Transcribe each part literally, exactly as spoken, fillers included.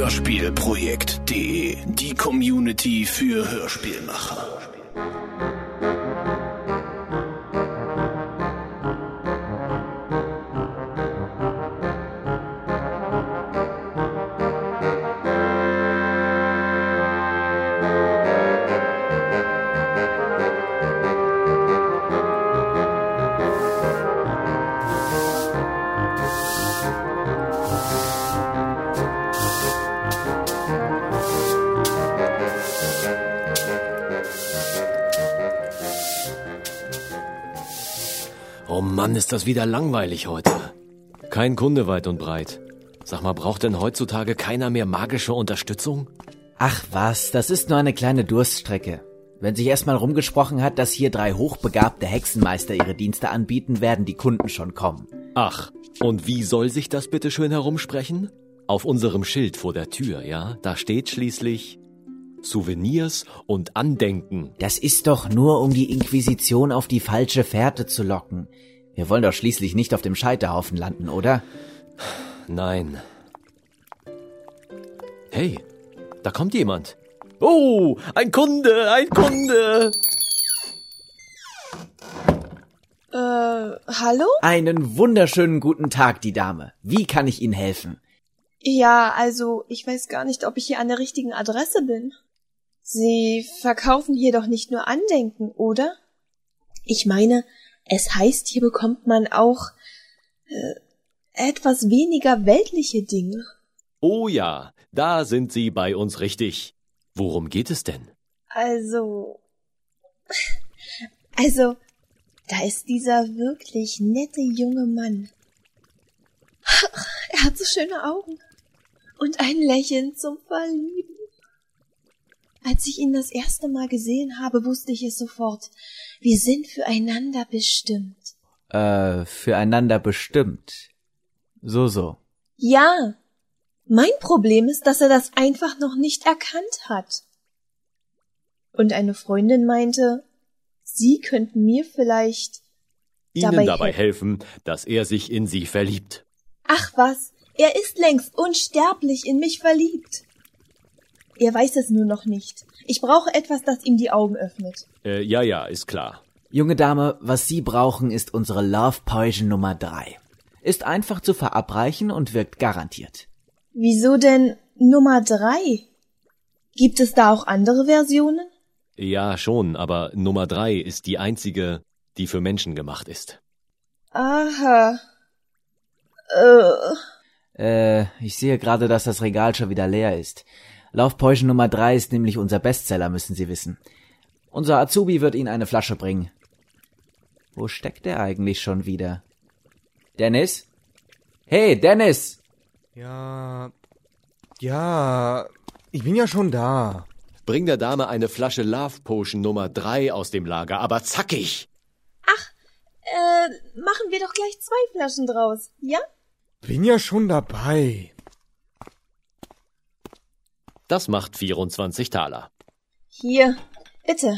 Hörspielprojekt punkt de, die Community für Hörspielmacher. Oh Mann, ist das wieder langweilig heute. Kein Kunde weit und breit. Sag mal, braucht denn heutzutage keiner mehr magische Unterstützung? Ach was, das ist nur eine kleine Durststrecke. Wenn sich erstmal rumgesprochen hat, dass hier drei hochbegabte Hexenmeister ihre Dienste anbieten, werden die Kunden schon kommen. Ach, und wie soll sich das bitte schön herumsprechen? Auf unserem Schild vor der Tür, ja? Da steht schließlich Souvenirs und Andenken. Das ist doch nur, um die Inquisition auf die falsche Fährte zu locken. Wir wollen doch schließlich nicht auf dem Scheiterhaufen landen, oder? Nein. Hey, da kommt jemand. Oh, ein Kunde, ein Kunde. Äh, hallo? Einen wunderschönen guten Tag, die Dame. Wie kann ich Ihnen helfen? Ja, also, ich weiß gar nicht, ob ich hier an der richtigen Adresse bin. Sie verkaufen hier doch nicht nur Andenken, oder? Ich meine, es heißt, hier bekommt man auch äh, etwas weniger weltliche Dinge. Oh ja, da sind Sie bei uns richtig. Worum geht es denn? Also, also, da ist dieser wirklich nette junge Mann. Er hat so schöne Augen und ein Lächeln zum Verlieben. Als ich ihn das erste Mal gesehen habe, wusste ich es sofort. Wir sind füreinander bestimmt. Äh, füreinander bestimmt. So, so. Ja. Mein Problem ist, dass er das einfach noch nicht erkannt hat. Und eine Freundin meinte, Sie könnten mir vielleicht Ihnen dabei, dabei helfen, dass er sich in Sie verliebt. Ach was, er ist längst unsterblich in mich verliebt. Er weiß es nur noch nicht. Ich brauche etwas, das ihm die Augen öffnet. Äh, ja, ja, ist klar. Junge Dame, was Sie brauchen, ist unsere Love Potion Nummer drei. Ist einfach zu verabreichen und wirkt garantiert. Wieso denn Nummer drei? Gibt es da auch andere Versionen? Ja, schon, aber Nummer drei ist die einzige, die für Menschen gemacht ist. Aha. Äh. Äh, ich sehe gerade, dass das Regal schon wieder leer ist. Love Potion Nummer drei ist nämlich unser Bestseller, müssen Sie wissen. Unser Azubi wird Ihnen eine Flasche bringen. Wo steckt er eigentlich schon wieder? Dennis? Hey, Dennis! Ja, ja, ich bin ja schon da. Bring der Dame eine Flasche Love Potion Nummer drei aus dem Lager, aber zackig! Ach, äh, machen wir doch gleich zwei Flaschen draus, ja? Bin ja schon dabei. Das macht vierundzwanzig Taler. Hier, bitte.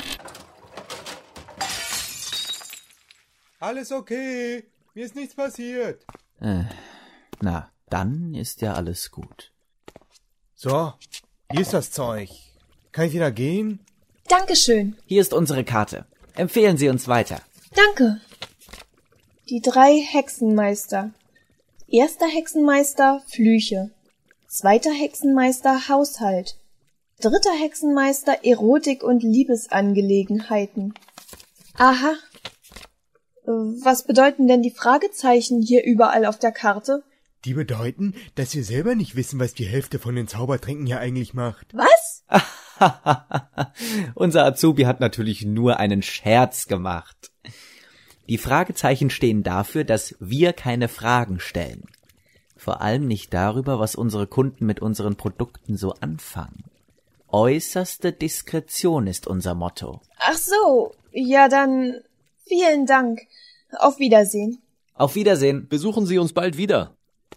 Alles okay, mir ist nichts passiert. Äh, na, dann ist ja alles gut. So, hier ist das Zeug. Kann ich wieder gehen? Dankeschön. Hier ist unsere Karte. Empfehlen Sie uns weiter. Danke. Die drei Hexenmeister. Erster Hexenmeister Flüche. Zweiter Hexenmeister Haushalt. Dritter Hexenmeister Erotik und Liebesangelegenheiten. Aha. Was bedeuten denn die Fragezeichen hier überall auf der Karte? Die bedeuten, dass wir selber nicht wissen, was die Hälfte von den Zaubertränken hier eigentlich macht. Was? Unser Azubi hat natürlich nur einen Scherz gemacht. Die Fragezeichen stehen dafür, dass wir keine Fragen stellen. Vor allem nicht darüber, was unsere Kunden mit unseren Produkten so anfangen. Äußerste Diskretion ist unser Motto. Ach so, ja dann vielen Dank. Auf Wiedersehen. Auf Wiedersehen. Besuchen Sie uns bald wieder.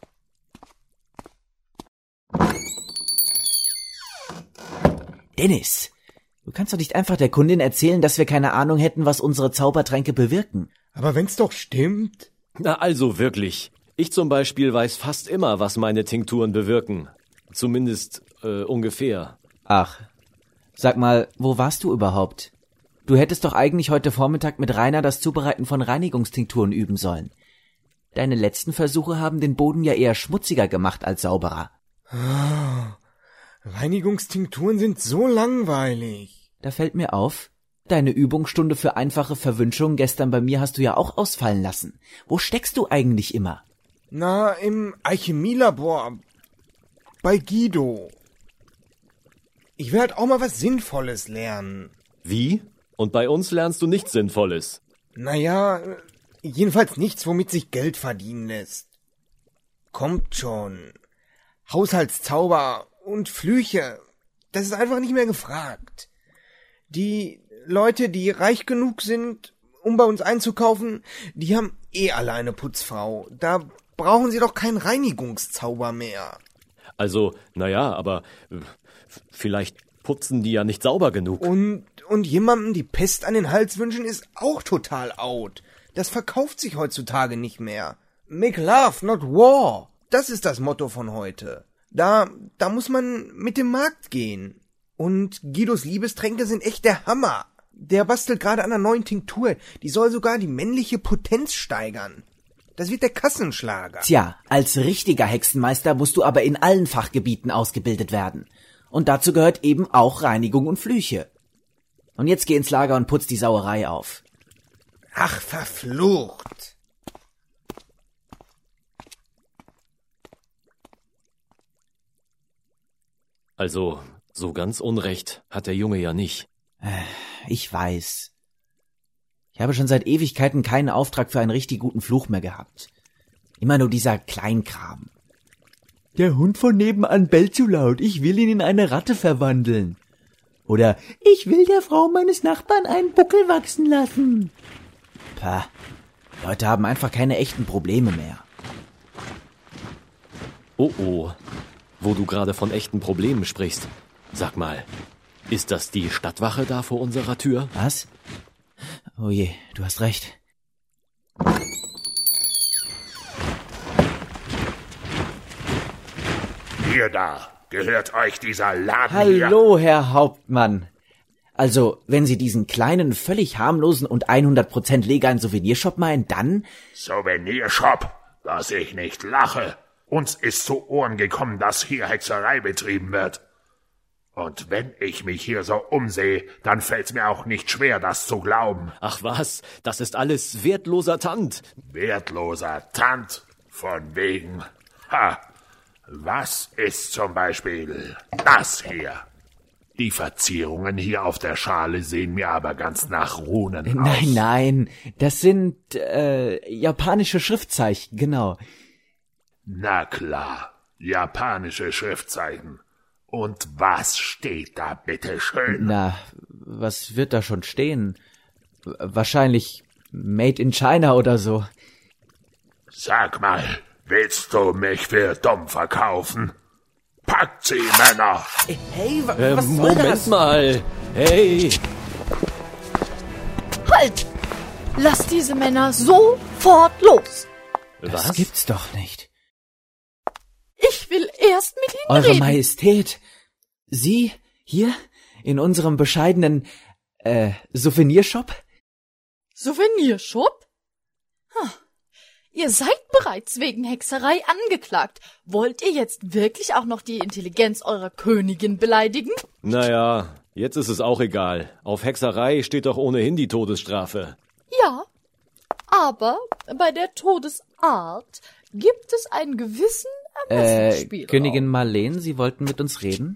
Dennis, du kannst doch nicht einfach der Kundin erzählen, dass wir keine Ahnung hätten, was unsere Zaubertränke bewirken. Aber wenn's doch stimmt. Na also wirklich. Ich zum Beispiel weiß fast immer, was meine Tinkturen bewirken. Zumindest äh, ungefähr. Ach, sag mal, wo warst du überhaupt? Du hättest doch eigentlich heute Vormittag mit Rainer das Zubereiten von Reinigungstinkturen üben sollen. Deine letzten Versuche haben den Boden ja eher schmutziger gemacht als sauberer. Ah, Reinigungstinkturen sind so langweilig. Da fällt mir auf, deine Übungsstunde für einfache Verwünschungen gestern bei mir hast du ja auch ausfallen lassen. Wo steckst du eigentlich immer? Na, im Alchemielabor. Bei Guido. Ich will halt auch mal was Sinnvolles lernen. Wie? Und bei uns lernst du nichts Sinnvolles. Naja, jedenfalls nichts, womit sich Geld verdienen lässt. Kommt schon. Haushaltszauber und Flüche, das ist einfach nicht mehr gefragt. Die Leute, die reich genug sind, um bei uns einzukaufen, die haben eh alle eine Putzfrau. Da brauchen sie doch keinen Reinigungszauber mehr. Also, naja, aber äh, vielleicht putzen die ja nicht sauber genug. Und, und jemandem die Pest an den Hals wünschen, ist auch total out. Das verkauft sich heutzutage nicht mehr. Make love, not war. Das ist das Motto von heute. Da, da muss man mit dem Markt gehen. Und Guidos Liebestränke sind echt der Hammer. Der bastelt gerade an einer neuen Tinktur. Die soll sogar die männliche Potenz steigern. Das wird der Kassenschlager. Tja, als richtiger Hexenmeister musst du aber in allen Fachgebieten ausgebildet werden. Und dazu gehört eben auch Reinigung und Flüche. Und jetzt geh ins Lager und putz die Sauerei auf. Ach, verflucht. Also, so ganz Unrecht hat der Junge ja nicht. Ich weiß. Ich habe schon seit Ewigkeiten keinen Auftrag für einen richtig guten Fluch mehr gehabt. Immer nur dieser Kleinkram. Der Hund von nebenan bellt zu laut, ich will ihn in eine Ratte verwandeln. Oder, ich will der Frau meines Nachbarn einen Buckel wachsen lassen. Pah, Leute haben einfach keine echten Probleme mehr. Oh oh, wo du gerade von echten Problemen sprichst. Sag mal, ist das die Stadtwache da vor unserer Tür? Was? Oh je, du hast recht. Ihr da, gehört euch dieser Laden Hallo, Herr Hauptmann. Also, wenn Sie diesen kleinen, völlig harmlosen und hundert Prozent legalen Souvenirshop meinen, dann... Souvenirshop, dass ich nicht lache. Uns ist zu Ohren gekommen, dass hier Hexerei betrieben wird. Und wenn ich mich hier so umsehe, dann fällt's mir auch nicht schwer, das zu glauben. Ach was, das ist alles wertloser Tand. Wertloser Tand? Von wegen... Ha! Was ist zum Beispiel das hier? Die Verzierungen hier auf der Schale sehen mir aber ganz nach Runen aus. Nein, nein, das sind äh, japanische Schriftzeichen, genau. Na klar, japanische Schriftzeichen. Und was steht da bitteschön? Na, was wird da schon stehen? Wahrscheinlich Made in China oder so. Sag mal, willst du mich für dumm verkaufen? Packt sie, Männer! Hey, wa Äh, was soll Moment das? mal. Hey, Halt! Lass diese Männer sofort los! Das was? gibt's doch nicht. Ich will erst mit ihnen Eure reden. Majestät, Sie hier in unserem bescheidenen äh, Souvenirshop? Souvenirshop? Hm. Ihr seid bereits wegen Hexerei angeklagt. Wollt ihr jetzt wirklich auch noch die Intelligenz eurer Königin beleidigen? Naja, jetzt ist es auch egal. Auf Hexerei steht doch ohnehin die Todesstrafe. Ja, aber bei der Todesart gibt es einen gewissen Äh, Ermessensspielraum. Königin Marleen, Sie wollten mit uns reden?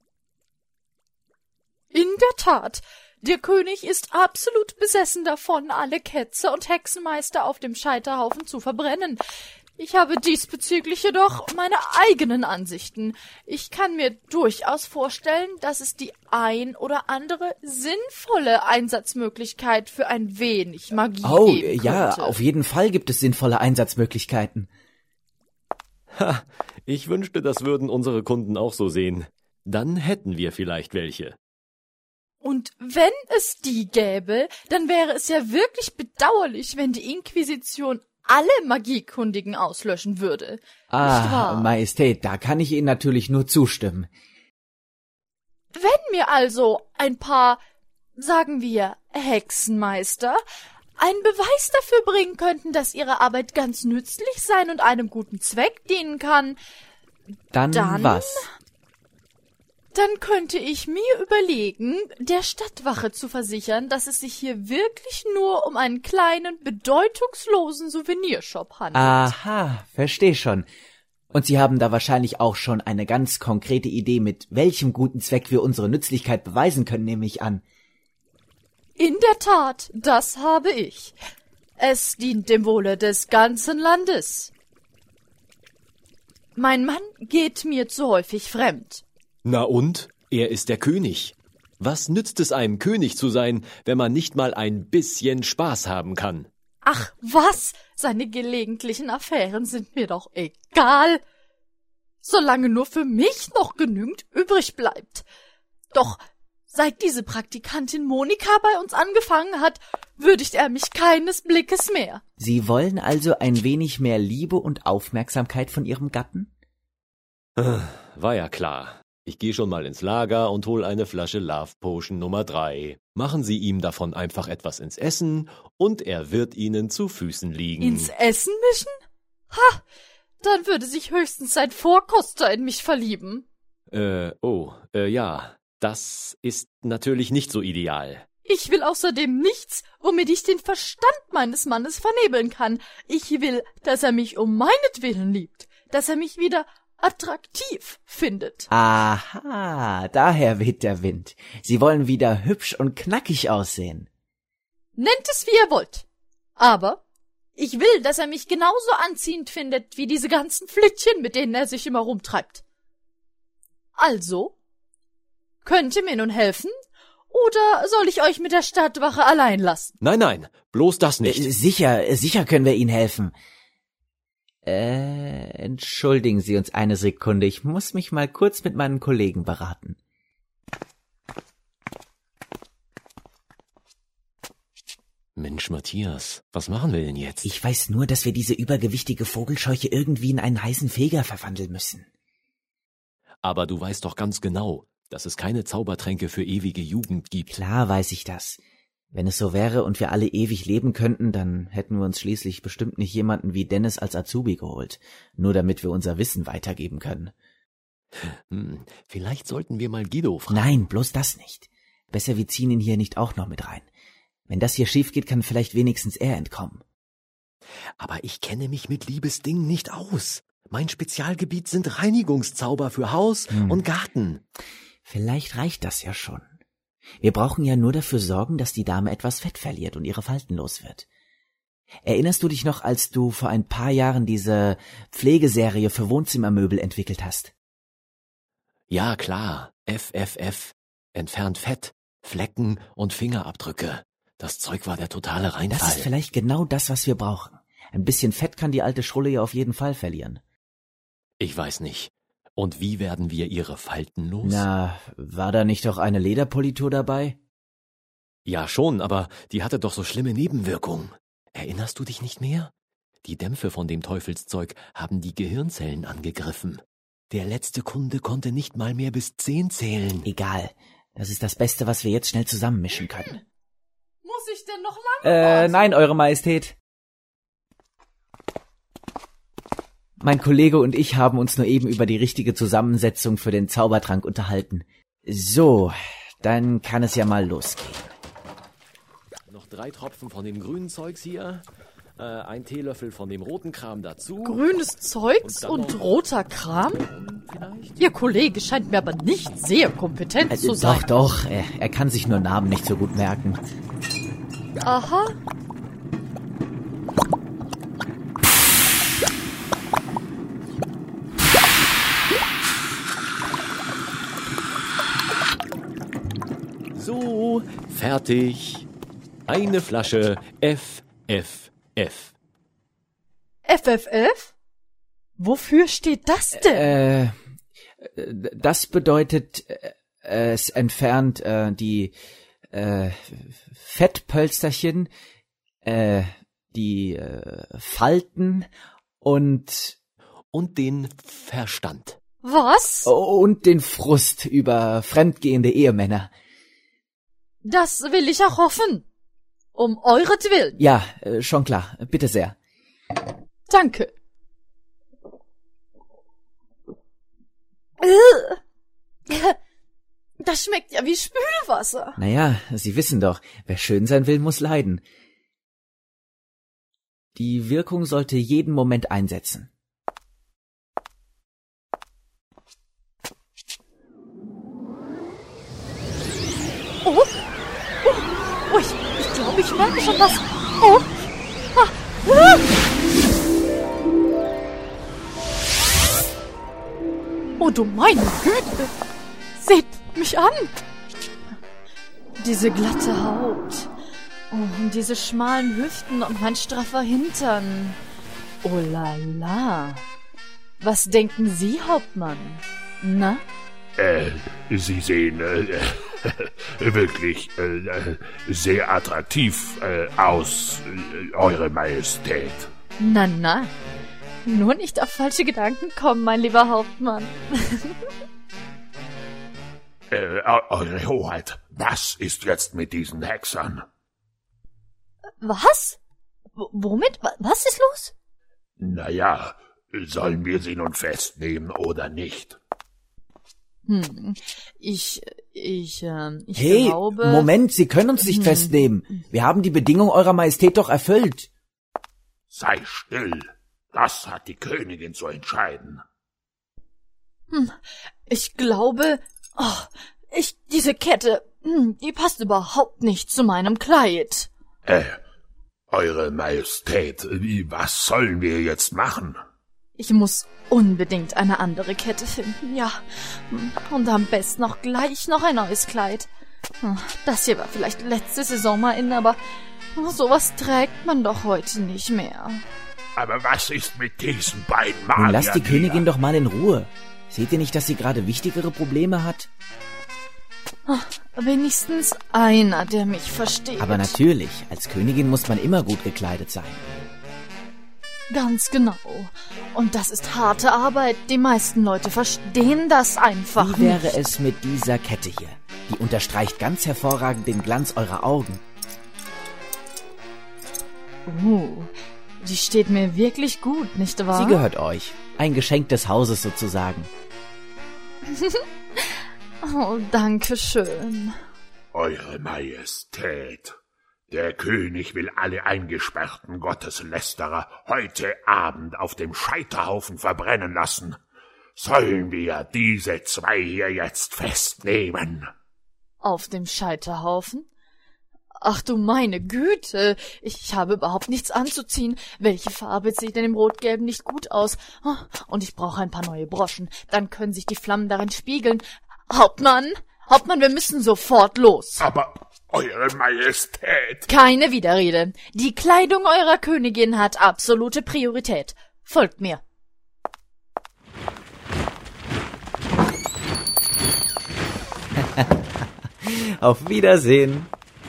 In der Tat. Der König ist absolut besessen davon, alle Ketzer und Hexenmeister auf dem Scheiterhaufen zu verbrennen. Ich habe diesbezüglich jedoch meine eigenen Ansichten. Ich kann mir durchaus vorstellen, dass es die ein oder andere sinnvolle Einsatzmöglichkeit für ein wenig Magie Oh, geben ja, könnte. auf jeden Fall gibt es sinnvolle Einsatzmöglichkeiten. Ha, ich wünschte, das würden unsere Kunden auch so sehen. Dann hätten wir vielleicht welche. Und wenn es die gäbe, dann wäre es ja wirklich bedauerlich, wenn die Inquisition alle Magiekundigen auslöschen würde. Nicht Ah, wahr? Majestät, da kann ich Ihnen natürlich nur zustimmen. Wenn mir also ein paar, sagen wir, Hexenmeister einen Beweis dafür bringen könnten, dass ihre Arbeit ganz nützlich sein und einem guten Zweck dienen kann, Dann, Dann- was? dann könnte ich mir überlegen, der Stadtwache zu versichern, dass es sich hier wirklich nur um einen kleinen, bedeutungslosen Souvenirshop handelt. Aha, versteh schon. Und Sie haben da wahrscheinlich auch schon eine ganz konkrete Idee, mit welchem guten Zweck wir unsere Nützlichkeit beweisen können, nehme ich an. In der Tat, das habe ich. Es dient dem Wohle des ganzen Landes. Mein Mann geht mir zu häufig fremd. Na und? Er ist der König. Was nützt es einem König zu sein, wenn man nicht mal ein bisschen Spaß haben kann? Ach was, seine gelegentlichen Affären sind mir doch egal, solange nur für mich noch genügend übrig bleibt. Doch seit diese Praktikantin Monika bei uns angefangen hat, würdigt er mich keines Blickes mehr. Sie wollen also ein wenig mehr Liebe und Aufmerksamkeit von Ihrem Gatten? War ja klar. Ich gehe schon mal ins Lager und hol eine Flasche Love Potion Nummer drei. Machen Sie ihm davon einfach etwas ins Essen und er wird Ihnen zu Füßen liegen. Ins Essen mischen? Ha, dann würde sich höchstens sein Vorkoster in mich verlieben. Äh, oh, äh, ja. Das ist natürlich nicht so ideal. Ich will außerdem nichts, womit ich den Verstand meines Mannes vernebeln kann. Ich will, dass er mich um meinetwillen liebt, dass er mich wieder attraktiv findet. Aha, daher weht der Wind. Sie wollen wieder hübsch und knackig aussehen. Nennt es, wie ihr wollt. Aber ich will, dass er mich genauso anziehend findet, wie diese ganzen Flittchen, mit denen er sich immer rumtreibt. Also, könnt ihr mir nun helfen? Oder soll ich euch mit der Stadtwache allein lassen? Nein, nein, bloß das Äh, nicht. sicher, äh, sicher können wir Ihnen helfen. Äh, entschuldigen Sie uns eine Sekunde, ich muss mich mal kurz mit meinen Kollegen beraten. Mensch, Matthias, was machen wir denn jetzt? Ich weiß nur, dass wir diese übergewichtige Vogelscheuche irgendwie in einen heißen Feger verwandeln müssen. Aber du weißt doch ganz genau, dass es keine Zaubertränke für ewige Jugend gibt. Klar weiß ich das. Wenn es so wäre und wir alle ewig leben könnten, dann hätten wir uns schließlich bestimmt nicht jemanden wie Dennis als Azubi geholt, nur damit wir unser Wissen weitergeben können. Hm, vielleicht sollten wir mal Guido fragen. Nein, bloß das nicht. Besser wir ziehen ihn hier nicht auch noch mit rein. Wenn das hier schief geht, kann vielleicht wenigstens er entkommen. Aber ich kenne mich mit Liebesdingen nicht aus. Mein Spezialgebiet sind Reinigungszauber für Haus Hm. und Garten. Vielleicht reicht das ja schon. Wir brauchen ja nur dafür sorgen, dass die Dame etwas Fett verliert und ihre Falten los wird. Erinnerst du dich noch, als du vor ein paar Jahren diese Pflegeserie für Wohnzimmermöbel entwickelt hast? Ja, klar. F F F. Entfernt Fett, Flecken und Fingerabdrücke. Das Zeug war der totale Reinfall. Das ist vielleicht genau das, was wir brauchen. Ein bisschen Fett kann die alte Schrulle ja auf jeden Fall verlieren. Ich weiß nicht. Und wie werden wir ihre Falten los? Na, war da nicht doch eine Lederpolitur dabei? Ja schon, aber die hatte doch so schlimme Nebenwirkungen. Erinnerst du dich nicht mehr? Die Dämpfe von dem Teufelszeug haben die Gehirnzellen angegriffen. Der letzte Kunde konnte nicht mal mehr bis zehn zählen. Egal. Das ist das Beste, was wir jetzt schnell zusammenmischen können. Muss ich denn noch lange Äh, warten? nein, Eure Majestät. Mein Kollege und ich haben uns nur eben über die richtige Zusammensetzung für den Zaubertrank unterhalten. So, dann kann es ja mal losgehen. Noch drei Tropfen von dem grünen Zeugs hier, äh, ein Teelöffel von dem roten Kram dazu. Grünes Zeugs Und und, dann noch- roter Kram? Vielleicht? Ihr Kollege scheint mir aber nicht sehr kompetent Äh, zu sein. doch, doch, er, er kann sich nur Namen nicht so gut merken. Aha. So, fertig. Eine Flasche F F F. F F F? Wofür steht das denn? Äh, das bedeutet, äh, es entfernt äh, die äh, Fettpölsterchen, äh, die äh, Falten und... Und den Verstand. Was? Und den Frust über fremdgehende Ehemänner. Das will ich auch hoffen. Um euretwillen. Ja, äh, schon klar. Bitte sehr. Danke. Äh. Das schmeckt ja wie Spülwasser. Naja, Sie wissen doch, wer schön sein will, muss leiden. Die Wirkung sollte jeden Moment einsetzen. Oh, oh, oh ich, ich glaube, ich merke schon was. Oh, ah, ah. Oh, du meine Güte. Seht mich an. Diese glatte Haut. Oh, und diese schmalen Hüften und mein straffer Hintern. Oh la la. Was denken Sie, Hauptmann? Na? Äh, Sie sehen äh, wirklich äh, sehr attraktiv äh, aus, äh, Eure Majestät. Na, na. Nur nicht auf falsche Gedanken kommen, mein lieber Hauptmann. äh, Eure Hoheit, was ist jetzt mit diesen Hexern? Was? W- womit? Was ist los? Naja, sollen wir sie nun festnehmen oder nicht? Hm, ich, ich, ähm, ich Hey, glaube... Moment, Sie können uns nicht Hm. festnehmen. Wir haben die Bedingung Eurer Majestät doch erfüllt. Sei still, das hat die Königin zu entscheiden. Hm, ich glaube... Oh, ich, diese Kette, hm, die passt überhaupt nicht zu meinem Kleid. Äh, Eure Majestät, wie, was sollen wir jetzt machen? Ich muss unbedingt eine andere Kette finden, ja. Und am besten auch gleich noch ein neues Kleid. Das hier war vielleicht letzte Saison mal in, aber sowas trägt man doch heute nicht mehr. Aber was ist mit diesen beiden Nun Magiern lasst die hier? Königin doch mal in Ruhe. Seht ihr nicht, dass sie gerade wichtigere Probleme hat? Wenigstens einer, der mich versteht. Aber natürlich, als Königin muss man immer gut gekleidet sein. Ganz genau. Und das ist harte Arbeit. Die meisten Leute verstehen das einfach Wie wäre nicht. es mit dieser Kette hier? Die unterstreicht ganz hervorragend den Glanz eurer Augen. Uh, die steht mir wirklich gut, nicht wahr? Sie gehört euch. Ein Geschenk des Hauses sozusagen. Oh, danke schön. Eure Majestät, der König will alle eingesperrten Gotteslästerer heute Abend auf dem Scheiterhaufen verbrennen lassen. Sollen wir diese zwei hier jetzt festnehmen? Auf dem Scheiterhaufen? Ach du meine Güte, ich habe überhaupt nichts anzuziehen. Welche Farbe sieht denn im Rot-Gelben nicht gut aus? Und ich brauche ein paar neue Broschen, dann können sich die Flammen darin spiegeln. Hauptmann, Hauptmann, wir müssen sofort los. Aber, Eure Majestät... Keine Widerrede. Die Kleidung eurer Königin hat absolute Priorität. Folgt mir. Auf Wiedersehen.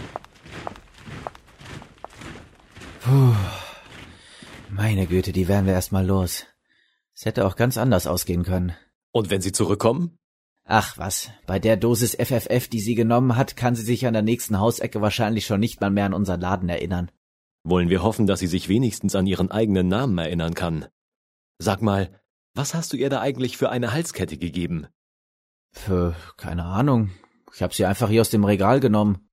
Puh. Meine Güte, die wären wir erstmal los. Es hätte auch ganz anders ausgehen können. Und wenn sie zurückkommen? Ach was, bei der Dosis F F F, die sie genommen hat, kann sie sich an der nächsten Hausecke wahrscheinlich schon nicht mal mehr an unseren Laden erinnern. Wollen wir hoffen, dass sie sich wenigstens an ihren eigenen Namen erinnern kann. Sag mal, was hast du ihr da eigentlich für eine Halskette gegeben? Für, keine Ahnung. Ich hab sie einfach hier aus dem Regal genommen.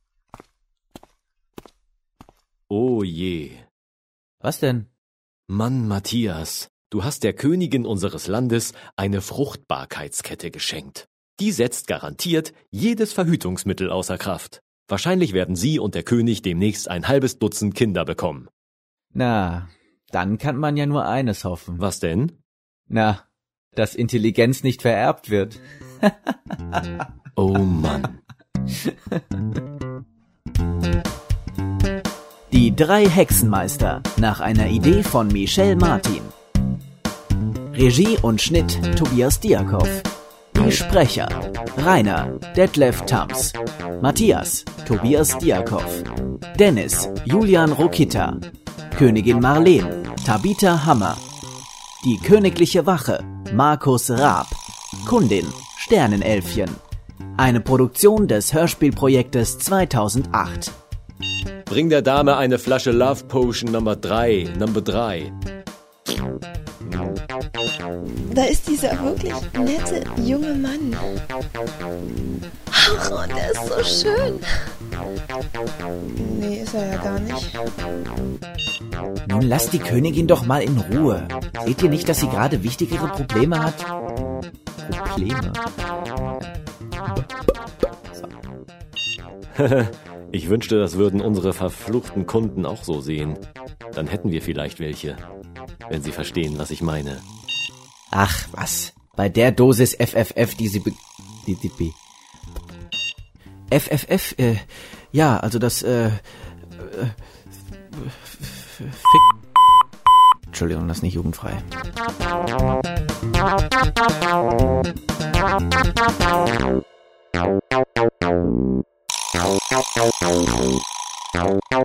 Oh je. Was denn? Mann, Matthias, du hast der Königin unseres Landes eine Fruchtbarkeitskette geschenkt. Die setzt garantiert jedes Verhütungsmittel außer Kraft. Wahrscheinlich werden sie und der König demnächst ein halbes Dutzend Kinder bekommen. Na, dann kann man ja nur eines hoffen. Was denn? Na, dass Intelligenz nicht vererbt wird. Oh Mann. Die drei Hexenmeister nach einer Idee von Michel Martin. Regie und Schnitt Tobias Diakow. Die Sprecher: Rainer Detlef Tams, Matthias Tobias Diakow, Dennis Julian Rokita, Königin Marleen, Tabitha Hammer. Die königliche Wache, Markus Raab. Kundin, Sternenelfchen. Eine Produktion des Hörspielprojektes zweitausendacht. Bring der Dame eine Flasche Love Potion Nummer drei, Number drei. Da ist dieser wirklich nette junge Mann. Ach, und der ist so schön. Nee, ist er ja gar nicht. Nun lasst die Königin doch mal in Ruhe. Seht ihr nicht, dass sie gerade wichtigere Probleme hat? Probleme? Ich wünschte, das würden unsere verfluchten Kunden auch so sehen. Dann hätten wir vielleicht welche. Wenn Sie verstehen, was ich meine. Ach, was? Bei der Dosis F F F, die sie be... Die, die, die. F F F, äh, ja, also das, äh, äh Fick... Entschuldigung, das ist nicht jugendfrei. Au, au, au, au.